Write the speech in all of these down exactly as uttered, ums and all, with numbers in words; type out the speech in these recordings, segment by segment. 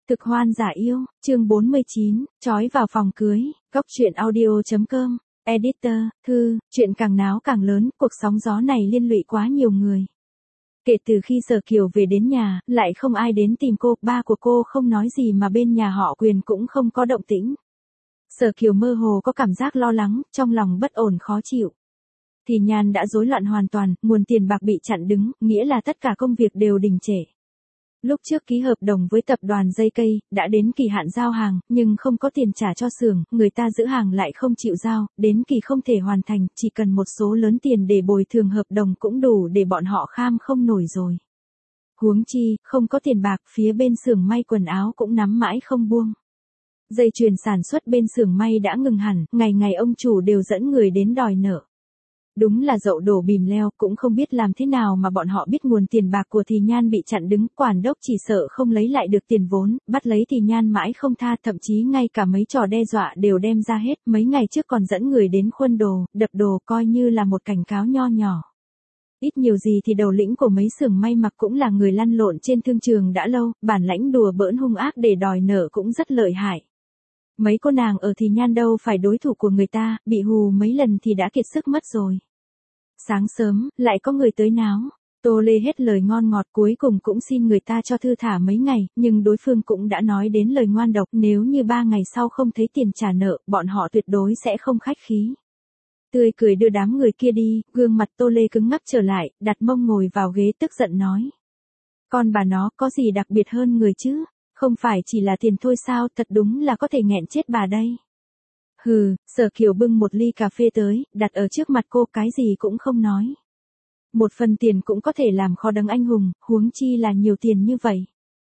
Thực hoan giả yêu, chương bốn mươi chín, trói vào phòng cưới, góc truyện audio.com, editor, thư, chuyện càng náo càng lớn, cuộc sóng gió này liên lụy quá nhiều người. Kể từ khi Sở Kiều về đến nhà, lại không ai đến tìm cô, ba của cô không nói gì mà bên nhà họ Quyền cũng không có động tĩnh. Sở Kiều mơ hồ có cảm giác lo lắng, trong lòng bất ổn khó chịu. Thì Nhan đã rối loạn hoàn toàn, nguồn tiền bạc bị chặn đứng, nghĩa là tất cả công việc đều đình trệ. Lúc trước ký hợp đồng với tập đoàn dây cây, đã đến kỳ hạn giao hàng, nhưng không có tiền trả cho xưởng, người ta giữ hàng lại không chịu giao, đến kỳ không thể hoàn thành, chỉ cần một số lớn tiền để bồi thường hợp đồng cũng đủ để bọn họ kham không nổi rồi. Huống chi, không có tiền bạc, phía bên xưởng may quần áo cũng nắm mãi không buông. Dây chuyền sản xuất bên xưởng may đã ngừng hẳn, ngày ngày ông chủ đều dẫn người đến đòi nợ. Đúng là dậu đổ bìm leo, cũng không biết làm thế nào mà bọn họ biết nguồn tiền bạc của Thì Nhan bị chặn đứng, quản đốc chỉ sợ không lấy lại được tiền vốn, bắt lấy Thì Nhan mãi không tha, thậm chí ngay cả mấy trò đe dọa đều đem ra hết, mấy ngày trước còn dẫn người đến khuân đồ, đập đồ coi như là một cảnh cáo nho nhỏ. Ít nhiều gì thì đầu lĩnh của mấy xưởng may mặc cũng là người lăn lộn trên thương trường đã lâu, bản lãnh đùa bỡn hung ác để đòi nợ cũng rất lợi hại. Mấy cô nàng ở Thì Nhan đâu phải đối thủ của người ta, bị hù mấy lần thì đã kiệt sức mất rồi. Sáng sớm, lại có người tới náo. Tô Lê hết lời ngon ngọt, cuối cùng cũng xin người ta cho thư thả mấy ngày, nhưng đối phương cũng đã nói đến lời ngoan độc, nếu như ba ngày sau không thấy tiền trả nợ, bọn họ tuyệt đối sẽ không khách khí. Tươi cười đưa đám người kia đi, gương mặt Tô Lê cứng ngắc trở lại, đặt mông ngồi vào ghế tức giận nói. Con bà nó có gì đặc biệt hơn người chứ, không phải chỉ là tiền thôi sao, thật đúng là có thể nghẹn chết bà đây. Hừ, Sở Kiều bưng một ly cà phê tới, đặt ở trước mặt cô, cái gì cũng không nói. Một phần tiền cũng có thể làm khó đấng anh hùng, huống chi là nhiều tiền như vậy.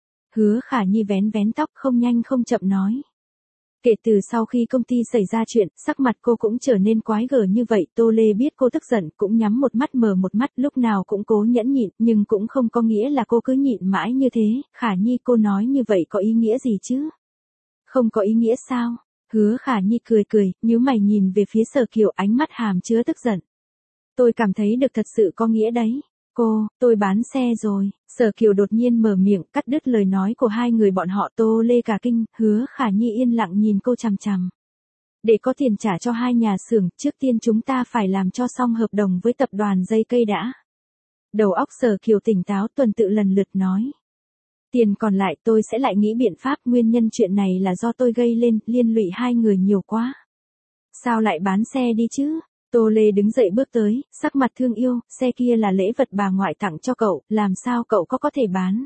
Hứa Khả Nhi vén vén tóc, không nhanh không chậm nói. Kể từ sau khi công ty xảy ra chuyện, sắc mặt cô cũng trở nên quái gở như vậy. Tô Lê biết cô tức giận, cũng nhắm một mắt mở một mắt, lúc nào cũng cố nhẫn nhịn, nhưng cũng không có nghĩa là cô cứ nhịn mãi như thế. Khả Nhi, cô nói như vậy có ý nghĩa gì chứ? Không có ý nghĩa sao? Hứa Khả Nhi cười cười, nhíu mày nhìn về phía Sở Kiều, ánh mắt hàm chứa tức giận. Tôi cảm thấy được thật sự có nghĩa đấy. Cô, tôi bán xe rồi. Sở Kiều đột nhiên mở miệng, cắt đứt lời nói của hai người bọn họ. Tô Lê cả kinh, Hứa Khả Nhi yên lặng nhìn cô chằm chằm. Để có tiền trả cho hai nhà xưởng, trước tiên chúng ta phải làm cho xong hợp đồng với tập đoàn dây cây đã. Đầu óc Sở Kiều tỉnh táo, tuần tự lần lượt nói. Tiền còn lại tôi sẽ lại nghĩ biện pháp, nguyên nhân chuyện này là do tôi gây lên, liên lụy hai người nhiều quá. Sao lại bán xe đi chứ? Tô Lê đứng dậy bước tới, sắc mặt thương yêu, xe kia là lễ vật bà ngoại tặng cho cậu, làm sao cậu có có thể bán?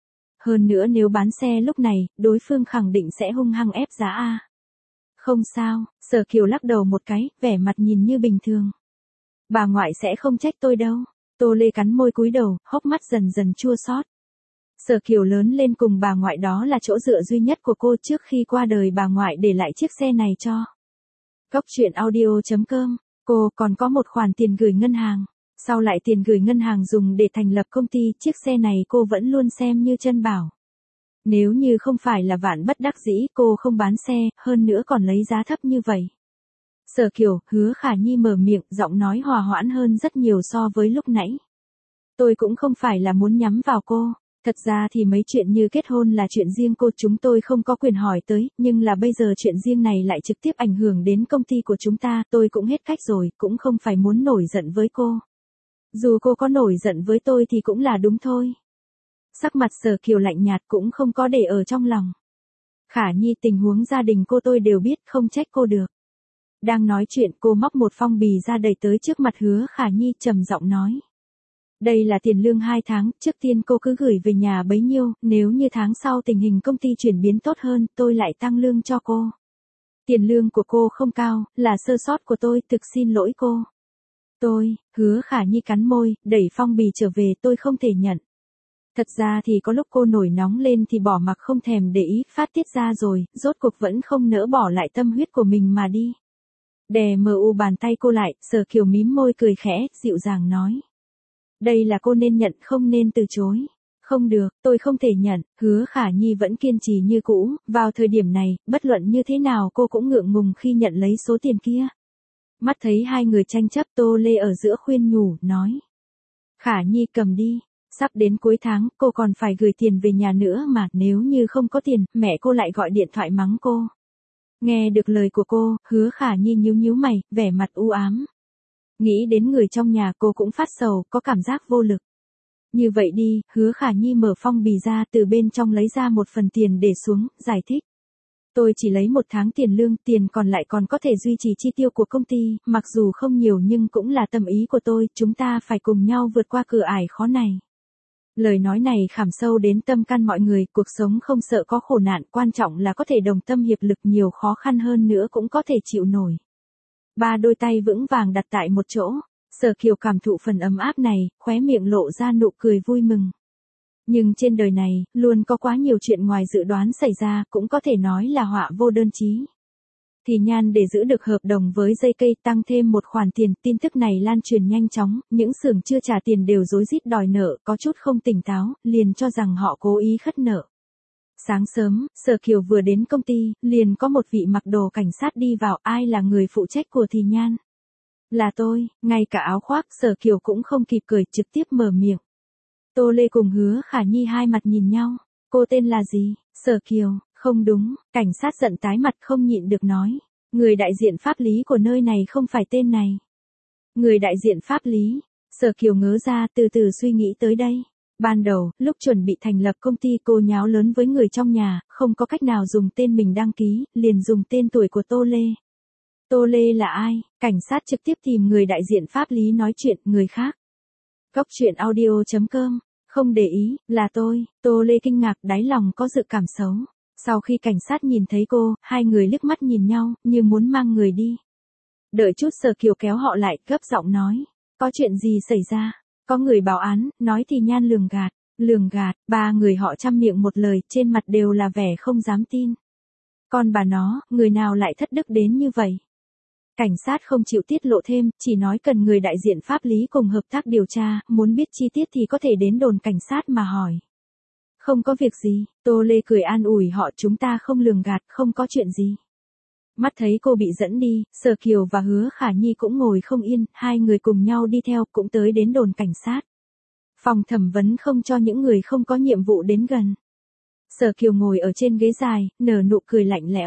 Hơn nữa nếu bán xe lúc này, đối phương khẳng định sẽ hung hăng ép giá a. Không sao, Sở Kiều lắc đầu một cái, vẻ mặt nhìn như bình thường. Bà ngoại sẽ không trách tôi đâu. Tô Lê cắn môi cúi đầu, hốc mắt dần dần chua xót. Sở Kiều lớn lên cùng bà ngoại, đó là chỗ dựa duy nhất của cô, trước khi qua đời bà ngoại để lại chiếc xe này cho. Góc truyện audio.com, cô còn có một khoản tiền gửi ngân hàng. Sau lại tiền gửi ngân hàng dùng để thành lập công ty, chiếc xe này cô vẫn luôn xem như chân bảo. Nếu như không phải là vạn bất đắc dĩ, cô không bán xe, hơn nữa còn lấy giá thấp như vậy. Sở Kiều, Hứa Khả Nhi mở miệng, giọng nói hòa hoãn hơn rất nhiều so với lúc nãy. Tôi cũng không phải là muốn nhắm vào cô. Thật ra thì mấy chuyện như kết hôn là chuyện riêng cô, chúng tôi không có quyền hỏi tới, nhưng là bây giờ chuyện riêng này lại trực tiếp ảnh hưởng đến công ty của chúng ta, tôi cũng hết cách rồi, cũng không phải muốn nổi giận với cô. Dù cô có nổi giận với tôi thì cũng là đúng thôi. Sắc mặt Sở Kiều lạnh nhạt, cũng không có để ở trong lòng. Khả Nhi, tình huống gia đình cô tôi đều biết, không trách cô được. Đang nói chuyện, cô móc một phong bì ra đẩy tới trước mặt Hứa Khả Nhi, trầm giọng nói. Đây là tiền lương hai tháng, trước tiên cô cứ gửi về nhà bấy nhiêu, nếu như tháng sau tình hình công ty chuyển biến tốt hơn, tôi lại tăng lương cho cô. Tiền lương của cô không cao, là sơ sót của tôi, thực xin lỗi cô. Tôi, Hứa Khả Nhi cắn môi, đẩy phong bì trở về, tôi không thể nhận. Thật ra thì có lúc cô nổi nóng lên thì bỏ mặc không thèm để ý, phát tiết ra rồi, rốt cuộc vẫn không nỡ bỏ lại tâm huyết của mình mà đi. Đè mờ u bàn tay cô lại, Sở Kiều mím môi cười khẽ, dịu dàng nói. Đây là cô nên nhận, không nên từ chối. Không được, tôi không thể nhận. Hứa Khả Nhi vẫn kiên trì như cũ, vào thời điểm này, bất luận như thế nào cô cũng ngượng ngùng khi nhận lấy số tiền kia. Mắt thấy hai người tranh chấp, Tô Lê ở giữa khuyên nhủ, nói. Khả Nhi cầm đi. Sắp đến cuối tháng, cô còn phải gửi tiền về nhà nữa mà, nếu như không có tiền, mẹ cô lại gọi điện thoại mắng cô. Nghe được lời của cô, Hứa Khả Nhi nhíu nhíu mày, vẻ mặt u ám. Nghĩ đến người trong nhà cô cũng phát sầu, có cảm giác vô lực. Như vậy đi, Hứa Khả Nhi mở phong bì ra, từ bên trong lấy ra một phần tiền để xuống, giải thích. Tôi chỉ lấy một tháng tiền lương, tiền còn lại còn có thể duy trì chi tiêu của công ty, mặc dù không nhiều nhưng cũng là tâm ý của tôi, chúng ta phải cùng nhau vượt qua cửa ải khó này. Lời nói này khảm sâu đến tâm can mọi người, cuộc sống không sợ có khổ nạn, quan trọng là có thể đồng tâm hiệp lực, nhiều khó khăn hơn nữa cũng có thể chịu nổi. Ba đôi tay vững vàng đặt tại một chỗ, Sở Kiều cảm thụ phần ấm áp này, khóe miệng lộ ra nụ cười vui mừng. Nhưng trên đời này, luôn có quá nhiều chuyện ngoài dự đoán xảy ra, cũng có thể nói là họa vô đơn chí. Thì Nhan để giữ được hợp đồng với dây cây tăng thêm một khoản tiền, tin tức này lan truyền nhanh chóng, những xưởng chưa trả tiền đều rối rít đòi nợ, có chút không tỉnh táo, liền cho rằng họ cố ý khất nợ. Sáng sớm, Sở Kiều vừa đến công ty, liền có một vị mặc đồ cảnh sát đi vào, ai là người phụ trách của Thì Nhan? Là tôi, ngay cả áo khoác, Sở Kiều cũng không kịp cười, trực tiếp mở miệng. Tô Lê cùng Hứa Khả Nhi hai mặt nhìn nhau, cô tên là gì? Sở Kiều, không đúng, cảnh sát giận tái mặt không nhịn được nói. Người đại diện pháp lý của nơi này không phải tên này. Người đại diện pháp lý, Sở Kiều ngớ ra từ từ suy nghĩ tới đây. Ban đầu, lúc chuẩn bị thành lập công ty cô nháo lớn với người trong nhà, không có cách nào dùng tên mình đăng ký, liền dùng tên tuổi của Tô Lê. Tô Lê là ai? Cảnh sát trực tiếp tìm người đại diện pháp lý nói chuyện, người khác. Góc truyện audio chấm com, không để ý, là tôi, Tô Lê kinh ngạc, đáy lòng có dự cảm xấu. Sau khi cảnh sát nhìn thấy cô, hai người liếc mắt nhìn nhau, như muốn mang người đi. Đợi chút, Sở Kiều kéo họ lại, gấp giọng nói. Có chuyện gì xảy ra? Có người báo án, nói Thì Nhan lường gạt. Lường gạt, ba người họ chăm miệng một lời, trên mặt đều là vẻ không dám tin. Con bà nó, người nào lại thất đức đến như vậy? Cảnh sát không chịu tiết lộ thêm, chỉ nói cần người đại diện pháp lý cùng hợp tác điều tra, muốn biết chi tiết thì có thể đến đồn cảnh sát mà hỏi. Không có việc gì, Tô Lê cười an ủi họ, chúng ta không lường gạt, không có chuyện gì. Mắt thấy cô bị dẫn đi, Sở Kiều và Hứa Khả Nhi cũng ngồi không yên, hai người cùng nhau đi theo, cũng tới đến đồn cảnh sát. Phòng thẩm vấn không cho những người không có nhiệm vụ đến gần. Sở Kiều ngồi ở trên ghế dài, nở nụ cười lạnh lẽo.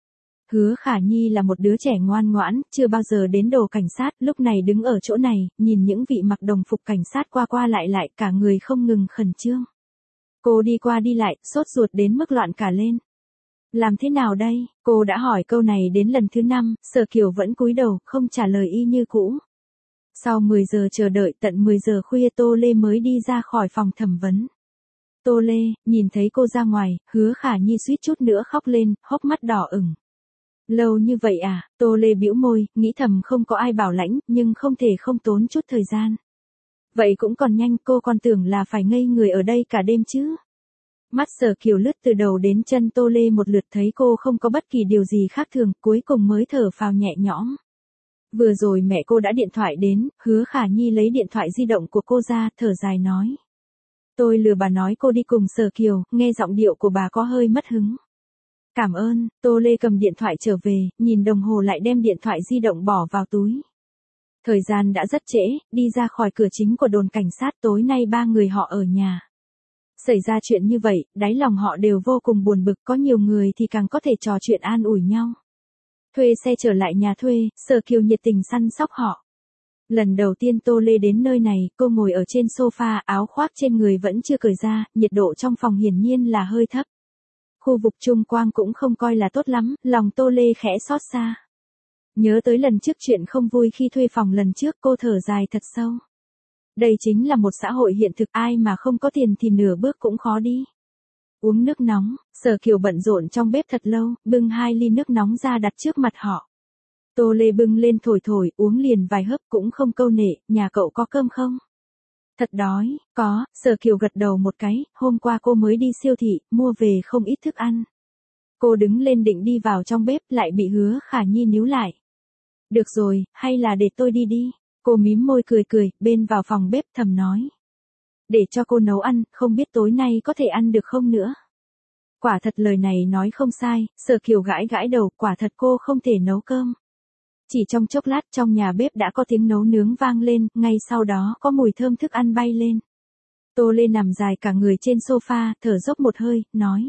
Hứa Khả Nhi là một đứa trẻ ngoan ngoãn, chưa bao giờ đến đồn cảnh sát, lúc này đứng ở chỗ này, nhìn những vị mặc đồng phục cảnh sát qua qua lại lại, cả người không ngừng khẩn trương. Cô đi qua đi lại, sốt ruột đến mức loạn cả lên. Làm thế nào đây? Cô đã hỏi câu này đến lần thứ năm, Sở Kiều vẫn cúi đầu, không trả lời y như cũ. Sau mười giờ chờ đợi, tận mười giờ khuya Tô Lê mới đi ra khỏi phòng thẩm vấn. Tô Lê, nhìn thấy cô ra ngoài, Hứa Khả Nhi suýt chút nữa khóc lên, hốc mắt đỏ ửng. Lâu như vậy à? Tô Lê bĩu môi, nghĩ thầm không có ai bảo lãnh, nhưng không thể không tốn chút thời gian. Vậy cũng còn nhanh, cô còn tưởng là phải ngây người ở đây cả đêm chứ. Mắt Sở Kiều lướt từ đầu đến chân Tô Lê một lượt, thấy cô không có bất kỳ điều gì khác thường, cuối cùng mới thở phào nhẹ nhõm. Vừa rồi mẹ cô đã điện thoại đến, Hứa Khả Nhi lấy điện thoại di động của cô ra, thở dài nói. Tôi lừa bà nói cô đi cùng Sở Kiều, nghe giọng điệu của bà có hơi mất hứng. Cảm ơn, Tô Lê cầm điện thoại trở về, nhìn đồng hồ lại đem điện thoại di động bỏ vào túi. Thời gian đã rất trễ, đi ra khỏi cửa chính của đồn cảnh sát, tối nay ba người họ ở nhà. Xảy ra chuyện như vậy, đáy lòng họ đều vô cùng buồn bực, có nhiều người thì càng có thể trò chuyện an ủi nhau. Thuê xe trở lại nhà thuê, Sở Kiều nhiệt tình săn sóc họ. Lần đầu tiên Tô Lê đến nơi này, cô ngồi ở trên sofa, áo khoác trên người vẫn chưa cởi ra, nhiệt độ trong phòng hiển nhiên là hơi thấp. Khu vực chung quanh cũng không coi là tốt lắm, lòng Tô Lê khẽ xót xa. Nhớ tới lần trước chuyện không vui khi thuê phòng lần trước, cô thở dài thật sâu. Đây chính là một xã hội hiện thực, ai mà không có tiền thì nửa bước cũng khó đi. Uống nước nóng, Sở Kiều bận rộn trong bếp thật lâu, bưng hai ly nước nóng ra đặt trước mặt họ. Tô Lê bưng lên thổi thổi, uống liền vài hớp cũng không câu nệ, nhà cậu có cơm không? Thật đói, có, Sở Kiều gật đầu một cái, hôm qua cô mới đi siêu thị, mua về không ít thức ăn. Cô đứng lên định đi vào trong bếp, lại bị Hứa Khả Nhi níu lại. Được rồi, hay là để tôi đi đi. Cô mím môi cười cười, bên vào phòng bếp thầm nói. Để cho cô nấu ăn, không biết tối nay có thể ăn được không nữa. Quả thật lời này nói không sai, Sở Kiều gãi gãi đầu, quả thật cô không thể nấu cơm. Chỉ trong chốc lát trong nhà bếp đã có tiếng nấu nướng vang lên, ngay sau đó có mùi thơm thức ăn bay lên. Tô Lê nằm dài cả người trên sofa, thở dốc một hơi, nói.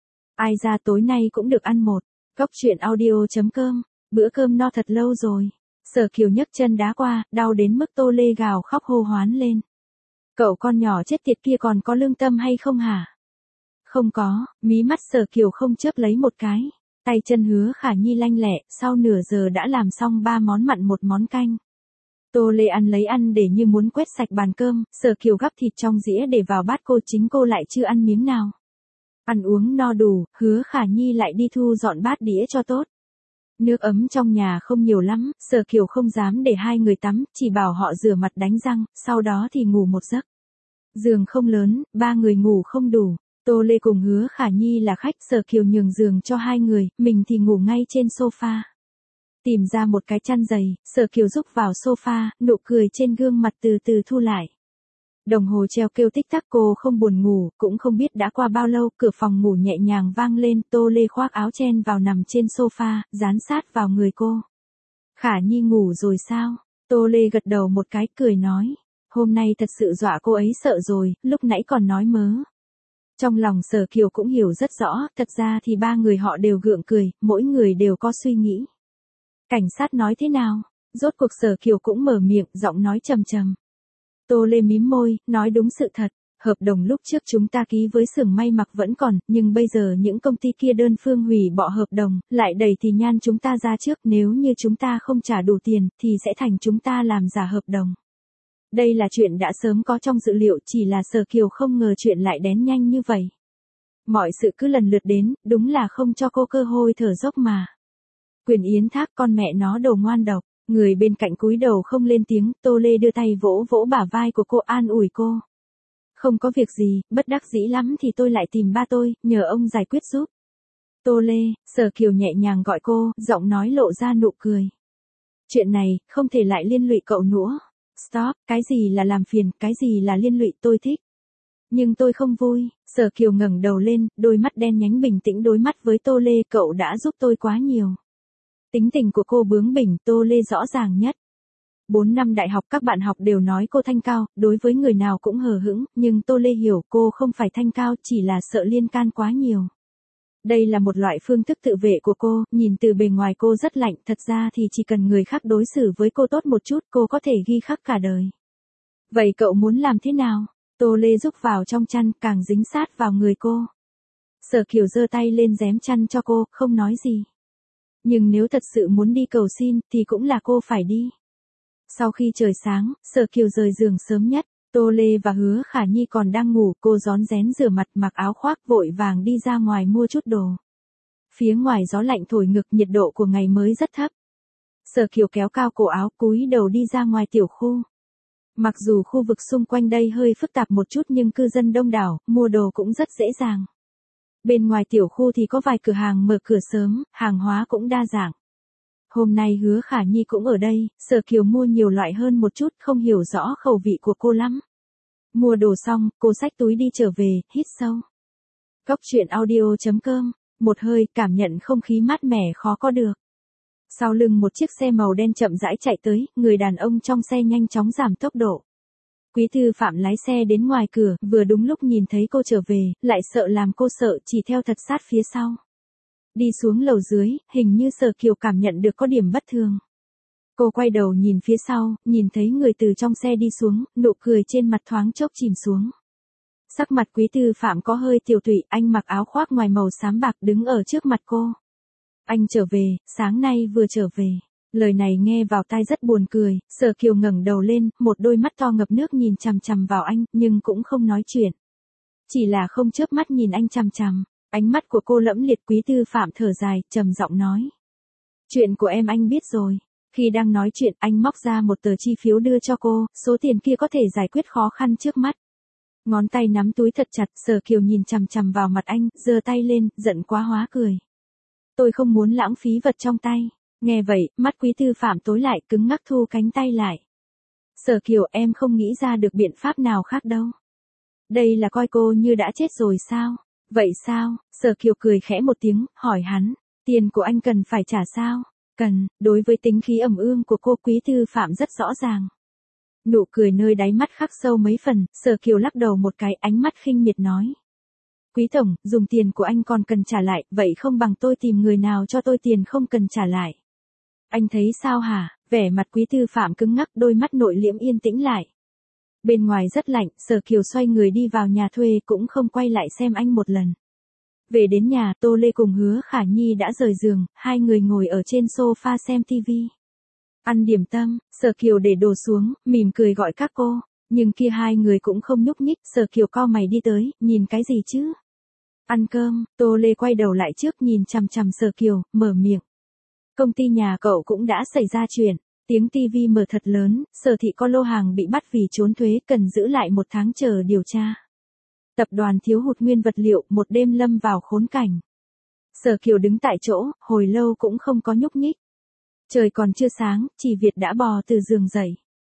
Ai ra tối nay cũng được ăn một. Góc truyện audio chấm com. Bữa cơm no thật lâu rồi. Sở Kiều nhấc chân đá qua, đau đến mức Tô Lê gào khóc hô hoán lên. Cậu con nhỏ chết tiệt kia còn có lương tâm hay không hả? Không có, mí mắt Sở Kiều không chớp lấy một cái. Tay chân Hứa Khả Nhi lanh lẹ, sau nửa giờ đã làm xong ba món mặn một món canh. Tô Lê ăn lấy ăn để như muốn quét sạch bàn cơm, Sở Kiều gắp thịt trong dĩa để vào bát cô, chính cô lại chưa ăn miếng nào. Ăn uống no đủ, Hứa Khả Nhi lại đi thu dọn bát đĩa cho tốt. Nước ấm trong nhà không nhiều lắm, Sở Kiều không dám để hai người tắm, chỉ bảo họ rửa mặt đánh răng, sau đó thì ngủ một giấc. Giường không lớn, ba người ngủ không đủ. Tô Lê cùng Hứa Khả Nhi là khách, Sở Kiều nhường giường cho hai người, mình thì ngủ ngay trên sofa. Tìm ra một cái chăn dày, Sở Kiều rúc vào sofa, nụ cười trên gương mặt từ từ thu lại. Đồng hồ treo kêu tích tắc, cô không buồn ngủ, cũng không biết đã qua bao lâu, cửa phòng ngủ nhẹ nhàng vang lên, Tô Lê khoác áo chen vào nằm trên sofa, dán sát vào người cô. Khả Nhi ngủ rồi sao? Tô Lê gật đầu một cái, cười nói. Hôm nay thật sự dọa cô ấy sợ rồi, lúc nãy còn nói mớ. Trong lòng Sở Kiều cũng hiểu rất rõ, thật ra thì ba người họ đều gượng cười, mỗi người đều có suy nghĩ. Cảnh sát nói thế nào? Rốt cuộc Sở Kiều cũng mở miệng, giọng nói trầm trầm. Tô Lê mím môi, nói đúng sự thật, hợp đồng lúc trước chúng ta ký với xưởng may mặc vẫn còn, nhưng bây giờ những công ty kia đơn phương hủy bỏ hợp đồng, lại đẩy thì nhan chúng ta ra trước, nếu như chúng ta không trả đủ tiền, thì sẽ thành chúng ta làm giả hợp đồng. Đây là chuyện đã sớm có trong dự liệu, chỉ là Sở Kiều không ngờ chuyện lại đến nhanh như vậy. Mọi sự cứ lần lượt đến, đúng là không cho cô cơ hội thở dốc mà. Quyền Yến Thác, con mẹ nó đồ ngoan độc. Người bên cạnh cúi đầu không lên tiếng, Tô Lê đưa tay vỗ vỗ bả vai của cô, an ủi cô. Không có việc gì, bất đắc dĩ lắm thì tôi lại tìm ba tôi, nhờ ông giải quyết giúp. Tô Lê, Sở Kiều nhẹ nhàng gọi cô, giọng nói lộ ra nụ cười. Chuyện này, không thể lại liên lụy cậu nữa. Stop, cái gì là làm phiền, cái gì là liên lụy, tôi thích. Nhưng tôi không vui. Sở Kiều ngẩng đầu lên, đôi mắt đen nhánh bình tĩnh đối mắt với Tô Lê, cậu đã giúp tôi quá nhiều. Tính tình của cô bướng bỉnh, Tô Lê rõ ràng nhất. Bốn năm đại học các bạn học đều nói cô thanh cao, đối với người nào cũng hờ hững, nhưng Tô Lê hiểu cô không phải thanh cao, chỉ là sợ liên can quá nhiều. Đây là một loại phương thức tự vệ của cô, nhìn từ bề ngoài cô rất lạnh, thật ra thì chỉ cần người khác đối xử với cô tốt một chút, cô có thể ghi khắc cả đời. Vậy cậu muốn làm thế nào? Tô Lê rúc vào trong chăn, càng dính sát vào người cô. Sở Kiều giơ tay lên rém chăn cho cô, không nói gì. Nhưng nếu thật sự muốn đi cầu xin, thì cũng là cô phải đi. Sau khi trời sáng, Sở Kiều rời giường sớm nhất, Tô Lê và Hứa Khả Nhi còn đang ngủ, cô rón rén rửa mặt, mặc áo khoác, vội vàng đi ra ngoài mua chút đồ. Phía ngoài gió lạnh thổi ngực, nhiệt độ của ngày mới rất thấp. Sở Kiều kéo cao cổ áo, cúi đầu đi ra ngoài tiểu khu. Mặc dù khu vực xung quanh đây hơi phức tạp một chút nhưng cư dân đông đảo, mua đồ cũng rất dễ dàng. Bên ngoài tiểu khu thì có vài cửa hàng mở cửa sớm, hàng hóa cũng đa dạng. Hôm nay Hứa Khả Nhi cũng ở đây, Sở Kiều mua nhiều loại hơn một chút, không hiểu rõ khẩu vị của cô lắm. Mua đồ xong, cô xách túi đi trở về, hít sâu. Góc truyện audio chấm com, một hơi, cảm nhận không khí mát mẻ khó có được. Sau lưng một chiếc xe màu đen chậm rãi chạy tới, người đàn ông trong xe nhanh chóng giảm tốc độ. Quý Thư Phạm lái xe đến ngoài cửa, vừa đúng lúc nhìn thấy cô trở về, lại sợ làm cô sợ, chỉ theo thật sát phía sau. Đi xuống lầu dưới, hình như Sở Kiều cảm nhận được có điểm bất thường. Cô quay đầu nhìn phía sau, nhìn thấy người từ trong xe đi xuống, nụ cười trên mặt thoáng chốc chìm xuống. Sắc mặt Quý Thư Phạm có hơi tiều tụy, anh mặc áo khoác ngoài màu xám bạc đứng ở trước mặt cô. Anh trở về, sáng nay vừa trở về. Lời này nghe vào tai rất buồn cười, Sở Kiều ngẩng đầu lên, một đôi mắt to ngập nước nhìn chằm chằm vào anh, nhưng cũng không nói chuyện. Chỉ là không chớp mắt nhìn anh chằm chằm, ánh mắt của cô lẫm liệt. Quý Thư Phạm thở dài, trầm giọng nói. Chuyện của em anh biết rồi. Khi đang nói chuyện, anh móc ra một tờ chi phiếu đưa cho cô, số tiền kia có thể giải quyết khó khăn trước mắt. Ngón tay nắm túi thật chặt, Sở Kiều nhìn chằm chằm vào mặt anh, giơ tay lên, giận quá hóa cười. Tôi không muốn lãng phí vật trong tay. Nghe vậy, mắt Quý Thư Phạm tối lại, cứng ngắc thu cánh tay lại. Sở Kiều, em không nghĩ ra được biện pháp nào khác đâu. Đây là coi cô như đã chết rồi sao? Vậy sao? Sở Kiều cười khẽ một tiếng, hỏi hắn. Tiền của anh cần phải trả sao? Cần. Đối với tính khí ẩm ương của cô, Quý Thư Phạm rất rõ ràng. Nụ cười nơi đáy mắt khắc sâu mấy phần, Sở Kiều lắc đầu một cái, ánh mắt khinh miệt nói. Quý tổng, dùng tiền của anh còn cần trả lại, vậy không bằng tôi tìm người nào cho tôi tiền không cần trả lại. Anh thấy sao hả? Vẻ mặt Quý Tư Phạm cứng ngắc, đôi mắt nội liễm yên tĩnh lại. Bên ngoài rất lạnh, Sở Kiều xoay người đi vào nhà thuê cũng không quay lại xem anh một lần. Về đến nhà, Tô Lê cùng Hứa Khả Nhi đã rời giường, hai người ngồi ở trên sofa xem tivi. Ăn điểm tâm, Sở Kiều để đồ xuống, mỉm cười gọi các cô, nhưng kia hai người cũng không nhúc nhích, Sở Kiều cau mày đi tới, nhìn cái gì chứ? Ăn cơm, Tô Lê quay đầu lại trước nhìn chằm chằm Sở Kiều, mở miệng. Công ty nhà cậu cũng đã xảy ra chuyện, tiếng tivi mở thật lớn, Sở thị có lô hàng bị bắt vì trốn thuế, cần giữ lại một tháng chờ điều tra. Tập đoàn thiếu hụt nguyên vật liệu, một đêm lâm vào khốn cảnh. Sở Kiều đứng tại chỗ, hồi lâu cũng không có nhúc nhích. Trời còn chưa sáng, Chỉ Việt đã bò từ giường dậy.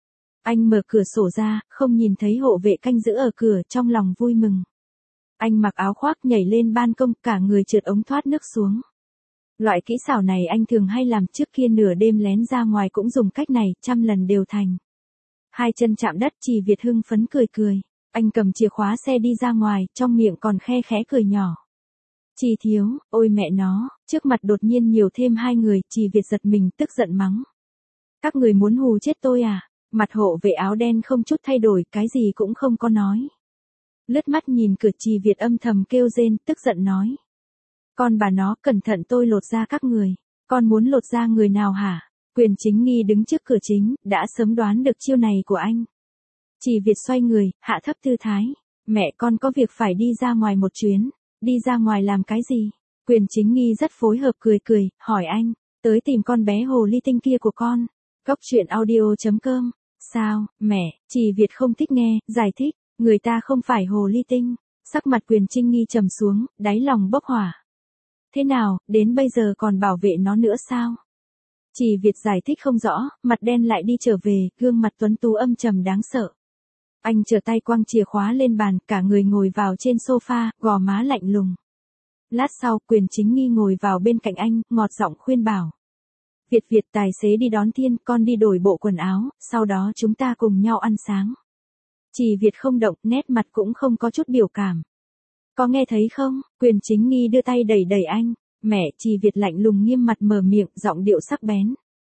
Anh mở cửa sổ ra, không nhìn thấy hộ vệ canh giữ ở cửa, trong lòng vui mừng. Anh mặc áo khoác nhảy lên ban công, cả người trượt ống thoát nước xuống. Loại kỹ xảo này anh thường hay làm, trước kia nửa đêm lén ra ngoài cũng dùng cách này, trăm lần đều thành. Hai chân chạm đất, Chỉ Việt hưng phấn cười cười. Anh cầm chìa khóa xe đi ra ngoài, trong miệng còn khe khẽ cười nhỏ. Chỉ thiếu, ôi mẹ nó, trước mặt đột nhiên nhiều thêm hai người, Chỉ Việt giật mình, tức giận mắng. Các người muốn hù chết tôi à? Mặt hộ vệ áo đen không chút thay đổi, cái gì cũng không có nói. Lướt mắt nhìn cửa, Chỉ Việt âm thầm kêu rên, tức giận nói. Con bà nó, cẩn thận tôi lột ra các người. Con muốn lột ra người nào hả? Quyền Chính Nghi đứng trước cửa chính, đã sớm đoán được chiêu này của anh. Chỉ Việt xoay người, hạ thấp tư thái. Mẹ con có việc phải đi ra ngoài một chuyến. Đi ra ngoài làm cái gì? Quyền Chính Nghi rất phối hợp cười cười, hỏi anh. Tới tìm con bé hồ ly tinh kia của con. Góc truyện audio chấm com. Sao, mẹ? Chỉ Việt không thích nghe, giải thích. Người ta không phải hồ ly tinh. Sắc mặt Quyền Chính Nghi trầm xuống, đáy lòng bốc hỏa. Thế nào, đến bây giờ còn bảo vệ nó nữa sao? Chỉ Việt giải thích không rõ, mặt đen lại đi trở về, gương mặt tuấn tú âm trầm đáng sợ. Anh trở tay quăng chìa khóa lên bàn, cả người ngồi vào trên sofa, gò má lạnh lùng. Lát sau, Quyền Chính Nghi ngồi vào bên cạnh anh, ngọt giọng khuyên bảo. Việt Việt, tài xế đi đón Thiên, con đi đổi bộ quần áo, sau đó chúng ta cùng nhau ăn sáng. Chỉ Việt không động, nét mặt cũng không có chút biểu cảm. Có nghe thấy không? Quyền Chính Nghi đưa tay đẩy đẩy anh. Mẹ, Chỉ Việt lạnh lùng nghiêm mặt mở miệng, giọng điệu sắc bén.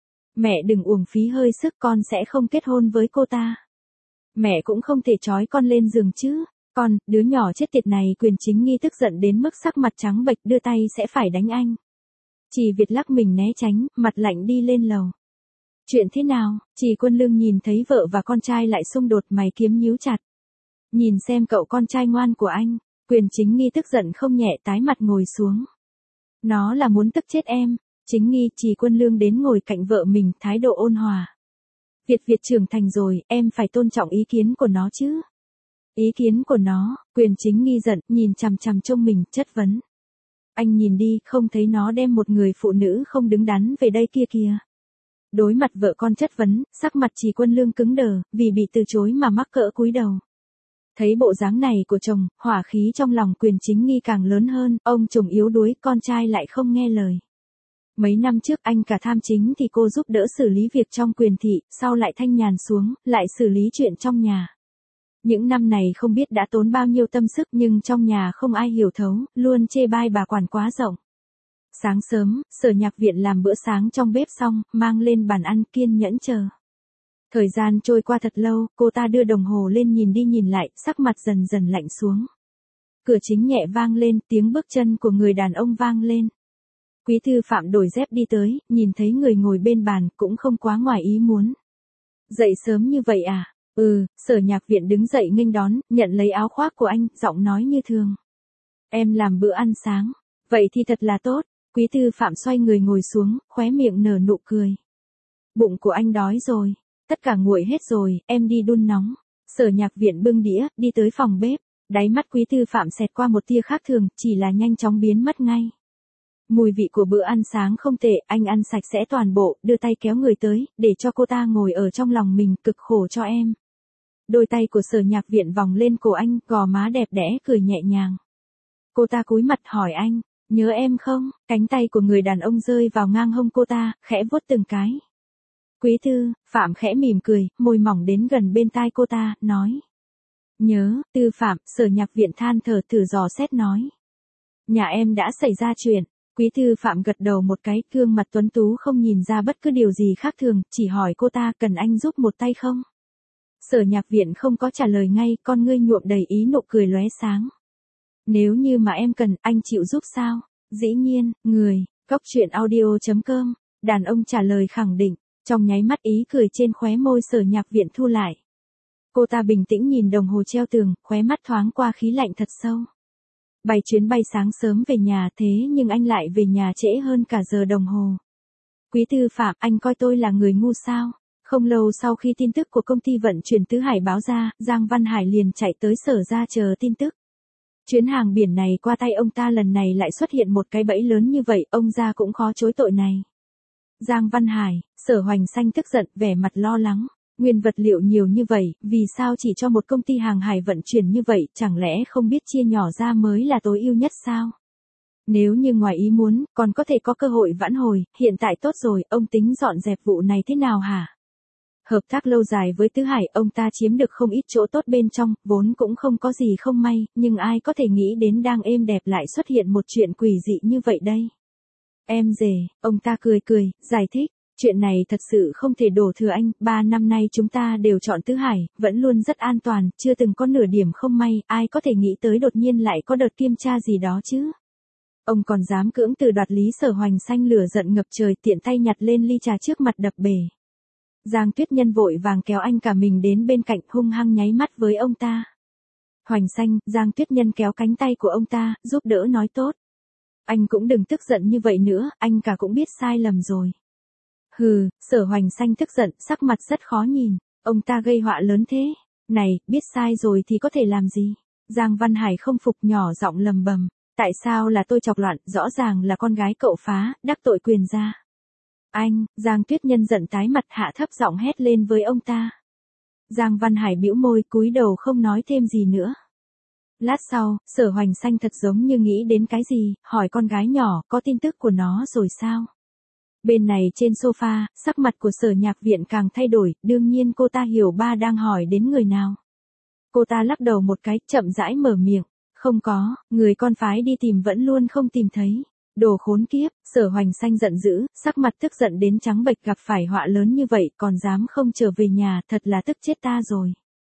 Mẹ đừng uổng phí hơi sức, con sẽ không kết hôn với cô ta. Mẹ cũng không thể trói con lên giường chứ. Con, đứa nhỏ chết tiệt này. Quyền Chính Nghi tức giận đến mức sắc mặt trắng bệch, đưa tay sẽ phải đánh anh. Chỉ Việt lắc mình né tránh, mặt lạnh đi lên lầu. Chuyện thế nào? Chỉ Quân Lương nhìn thấy vợ và con trai lại xung đột, mày kiếm nhíu chặt. Nhìn xem cậu con trai ngoan của anh. Quyền Chính Nghi tức giận không nhẹ, tái mặt ngồi xuống. Nó là muốn tức chết em. Chính Nghi, Chỉ Quân Lương đến ngồi cạnh vợ mình, thái độ ôn hòa. Việt Việt trưởng thành rồi, em phải tôn trọng ý kiến của nó chứ. Ý kiến của nó? Quyền Chính Nghi giận, nhìn chằm chằm trông mình, chất vấn. Anh nhìn đi, không thấy nó đem một người phụ nữ không đứng đắn về đây kia kìa. Đối mặt vợ con chất vấn, sắc mặt Chỉ Quân Lương cứng đờ, vì bị từ chối mà mắc cỡ cúi đầu. Thấy bộ dáng này của chồng, hỏa khí trong lòng Quyền Chính Nghi càng lớn hơn, ông chồng yếu đuối, con trai lại không nghe lời. Mấy năm trước anh cả tham chính thì cô giúp đỡ xử lý việc trong Quyền thị, sau lại thanh nhàn xuống, lại xử lý chuyện trong nhà. Những năm này không biết đã tốn bao nhiêu tâm sức, nhưng trong nhà không ai hiểu thấu, luôn chê bai bà quản quá rộng. Sáng sớm, Sở Nhạc Viện làm bữa sáng trong bếp xong, mang lên bàn ăn, kiên nhẫn chờ. Thời gian trôi qua thật lâu, cô ta đưa đồng hồ lên nhìn đi nhìn lại, sắc mặt dần dần lạnh xuống. Cửa chính nhẹ vang lên, tiếng bước chân của người đàn ông vang lên. Quý Tư Phạm đổi dép đi tới, nhìn thấy người ngồi bên bàn, cũng không quá ngoài ý muốn. Dậy sớm như vậy à? Ừ, Sở Nhạc Viện đứng dậy nghênh đón, nhận lấy áo khoác của anh, giọng nói như thường. Em làm bữa ăn sáng. Vậy thì thật là tốt. Quý Tư Phạm xoay người ngồi xuống, khóe miệng nở nụ cười. Bụng của anh đói rồi. Tất cả nguội hết rồi, em đi đun nóng. Sở Nhạc Viện bưng đĩa, đi tới phòng bếp. Đáy mắt Quý Tư Phạm xẹt qua một tia khác thường, chỉ là nhanh chóng biến mất ngay. Mùi vị của bữa ăn sáng không tệ, anh ăn sạch sẽ toàn bộ, đưa tay kéo người tới, để cho cô ta ngồi ở trong lòng mình, cực khổ cho em. Đôi tay của Sở Nhạc Viện vòng lên cổ anh, gò má đẹp đẽ, cười nhẹ nhàng. Cô ta cúi mặt hỏi anh, nhớ em không? Cánh tay của người đàn ông rơi vào ngang hông cô ta, khẽ vuốt từng cái. Quý Tư Phạm khẽ mỉm cười, môi mỏng đến gần bên tai cô ta, nói. Nhớ, Tư Phạm, Sở Nhạc Viện than thở thử dò xét nói. Nhà em đã xảy ra chuyện. Quý Tư Phạm gật đầu một cái, gương mặt tuấn tú không nhìn ra bất cứ điều gì khác thường, chỉ hỏi cô ta cần anh giúp một tay không? Sở Nhạc Viện không có trả lời ngay, con ngươi nhuộm đầy ý nụ cười lóe sáng. Nếu như mà em cần, anh chịu giúp sao? Dĩ nhiên, người, Cóc truyện audio chấm com, đàn ông trả lời khẳng định, trong nháy mắt ý cười trên khóe môi Sở Nhạc Viện thu lại. Cô ta bình tĩnh nhìn đồng hồ treo tường, khóe mắt thoáng qua khí lạnh thật sâu. Bay chuyến bay sáng sớm về nhà thế nhưng anh lại về nhà trễ hơn cả giờ đồng hồ. Quý Tư Phạm, anh coi tôi là người ngu sao? Không lâu sau khi tin tức của công ty vận chuyển Tứ Hải báo ra, Giang Văn Hải liền chạy tới Sở ra chờ tin tức. Chuyến hàng biển này qua tay ông ta lần này lại xuất hiện một cái bẫy lớn như vậy, ông ra cũng khó chối tội này. Giang Văn Hải, Sở Hoành Xanh tức giận, vẻ mặt lo lắng. Nguyên vật liệu nhiều như vậy, vì sao chỉ cho một công ty hàng hải vận chuyển như vậy, chẳng lẽ không biết chia nhỏ ra mới là tối ưu nhất sao? Nếu như ngoài ý muốn, còn có thể có cơ hội vãn hồi, hiện tại tốt rồi, ông tính dọn dẹp vụ này thế nào hả? Hợp tác lâu dài với Tứ Hải, ông ta chiếm được không ít chỗ tốt bên trong, vốn cũng không có gì không may, nhưng ai có thể nghĩ đến đang êm đẹp lại xuất hiện một chuyện quỷ dị như vậy đây? Em rể, ông ta cười cười, giải thích. Chuyện này thật sự không thể đổ thừa anh, ba năm nay chúng ta đều chọn Tứ Hải, vẫn luôn rất an toàn, chưa từng có nửa điểm không may, ai có thể nghĩ tới đột nhiên lại có đợt kiểm tra gì đó chứ. Ông còn dám cưỡng từ đoạt lý. Sở Hoành Xanh lửa giận ngập trời, tiện tay nhặt lên ly trà trước mặt đập bể. Giang Tuyết Nhân vội vàng kéo anh cả mình đến bên cạnh, hung hăng nháy mắt với ông ta. Hoành Xanh, Giang Tuyết Nhân kéo cánh tay của ông ta, giúp đỡ nói tốt. Anh cũng đừng tức giận như vậy nữa, anh cả cũng biết sai lầm rồi. Hừ, Sở Hoành Xanh tức giận, sắc mặt rất khó nhìn, ông ta gây họa lớn thế. Này, biết sai rồi thì có thể làm gì? Giang Văn Hải không phục, nhỏ giọng lầm bầm. Tại sao là tôi chọc loạn, rõ ràng là con gái cậu phá, đắc tội quyền gia. Anh, Giang Tuyết Nhân giận tái mặt, hạ thấp giọng hét lên với ông ta. Giang Văn Hải bĩu môi, cúi đầu không nói thêm gì nữa. Lát sau, Sở Hoành Xanh thật giống như nghĩ đến cái gì, hỏi con gái nhỏ, có tin tức của nó rồi sao? Bên này trên sofa, sắc mặt của Sở Nhạc Viện càng thay đổi, đương nhiên cô ta hiểu ba đang hỏi đến người nào. Cô ta lắc đầu một cái, chậm rãi mở miệng, không có, người con phái đi tìm vẫn luôn không tìm thấy. Đồ khốn kiếp, Sở Hoành Xanh giận dữ, sắc mặt tức giận đến trắng bệch, gặp phải họa lớn như vậy còn dám không trở về nhà, thật là tức chết ta rồi.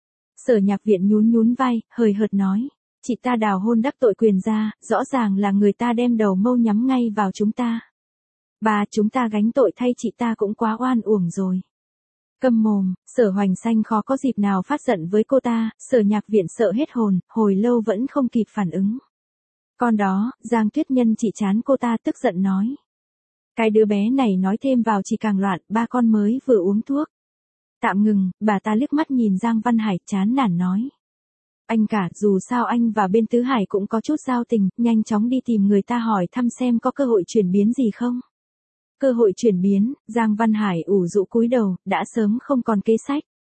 Sở Nhạc Viện nhún nhún vai, hời hợt nói, chị ta đào hôn đắc tội quyền gia, rõ ràng là người ta đem đầu mâu nhắm ngay vào chúng ta. Bà, chúng ta gánh tội thay chị ta cũng quá oan uổng rồi. Câm mồm, Sở Hoành Xanh khó có dịp nào phát giận với cô ta, Sở Nhạc Viện sợ hết hồn, hồi lâu vẫn không kịp phản ứng. Con đó, Giang Tuyết Nhân chỉ chán cô ta, tức giận nói. Cái đứa bé này nói thêm vào chỉ càng loạn, ba con mới vừa uống thuốc. Tạm ngừng, bà ta liếc mắt nhìn Giang Văn Hải, chán nản nói. Anh cả, dù sao anh và bên Tứ Hải cũng có chút giao tình, nhanh chóng đi tìm người ta hỏi thăm xem có cơ hội chuyển biến gì không. Cơ hội chuyển biến, Giang Văn Hải ủ rũ cúi đầu, đã sớm không còn kế sách.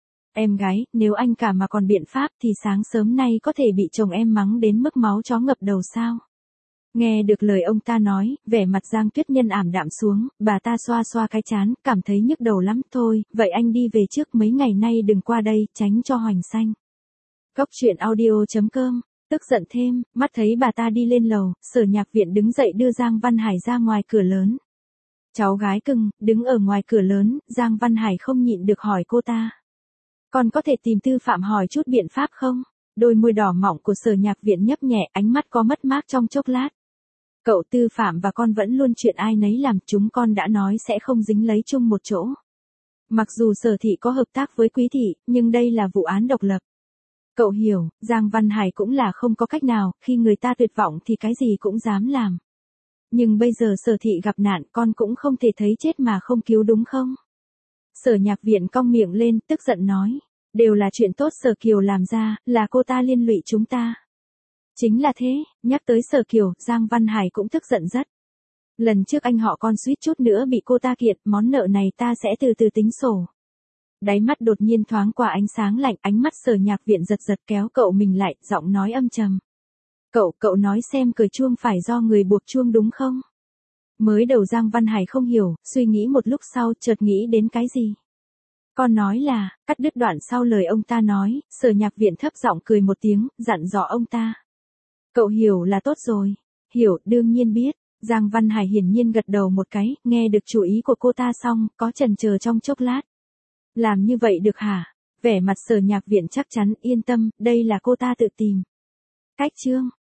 Em gái, nếu anh cả mà còn biện pháp thì sáng sớm nay có thể bị chồng em mắng đến mức máu chó ngập đầu sao? Nghe được lời ông ta nói, vẻ mặt Giang Tuyết Nhân ảm đạm xuống, bà ta xoa xoa cái trán, cảm thấy nhức đầu lắm. Thôi, vậy anh đi về trước, mấy ngày nay đừng qua đây, tránh cho Hoành Xanh. Cóc truyện audio chấm com, tức giận thêm, mắt thấy bà ta đi lên lầu, Sở Nhạc Viện đứng dậy đưa Giang Văn Hải ra ngoài cửa lớn. Cháu gái cưng, đứng ở ngoài cửa lớn, Giang Văn Hải không nhịn được hỏi cô ta. Con có thể tìm Tư Phạm hỏi chút biện pháp không? Đôi môi đỏ mọng của Sở Nhạc Viện nhấp nhẹ, ánh mắt có mất mát trong chốc lát. Cậu Tư Phạm và con vẫn luôn chuyện ai nấy làm, chúng con đã nói sẽ không dính lấy chung một chỗ. Mặc dù Sở thị có hợp tác với Quý thị, nhưng đây là vụ án độc lập. Cậu hiểu, Giang Văn Hải cũng là không có cách nào, khi người ta tuyệt vọng thì cái gì cũng dám làm. Nhưng bây giờ Sở thị gặp nạn, con cũng không thể thấy chết mà không cứu đúng không? Sở Nhạc Viện cong miệng lên, tức giận nói. Đều là chuyện tốt Sở Kiều làm ra, là cô ta liên lụy chúng ta. Chính là thế, nhắc tới Sở Kiều, Giang Văn Hải cũng tức giận rất. Lần trước anh họ con suýt chút nữa bị cô ta kiệt, món nợ này ta sẽ từ từ tính sổ. Đáy mắt đột nhiên thoáng qua ánh sáng lạnh, ánh mắt Sở Nhạc Viện giật giật kéo cậu mình lại, giọng nói âm trầm. Cậu, cậu nói xem cởi chuông phải do người buộc chuông đúng không? Mới đầu Giang Văn Hải không hiểu, suy nghĩ một lúc sau chợt nghĩ đến cái gì. Con nói là, cắt đứt đoạn sau lời ông ta nói, Sở Nhạc Viện thấp giọng cười một tiếng, dặn dò ông ta. Cậu hiểu là tốt rồi. Hiểu, đương nhiên biết. Giang Văn Hải hiển nhiên gật đầu một cái, nghe được chủ ý của cô ta xong, có chần chờ trong chốc lát. Làm như vậy được hả? Vẻ mặt Sở Nhạc Viện chắc chắn, yên tâm, đây là cô ta tự tìm. Cách chương.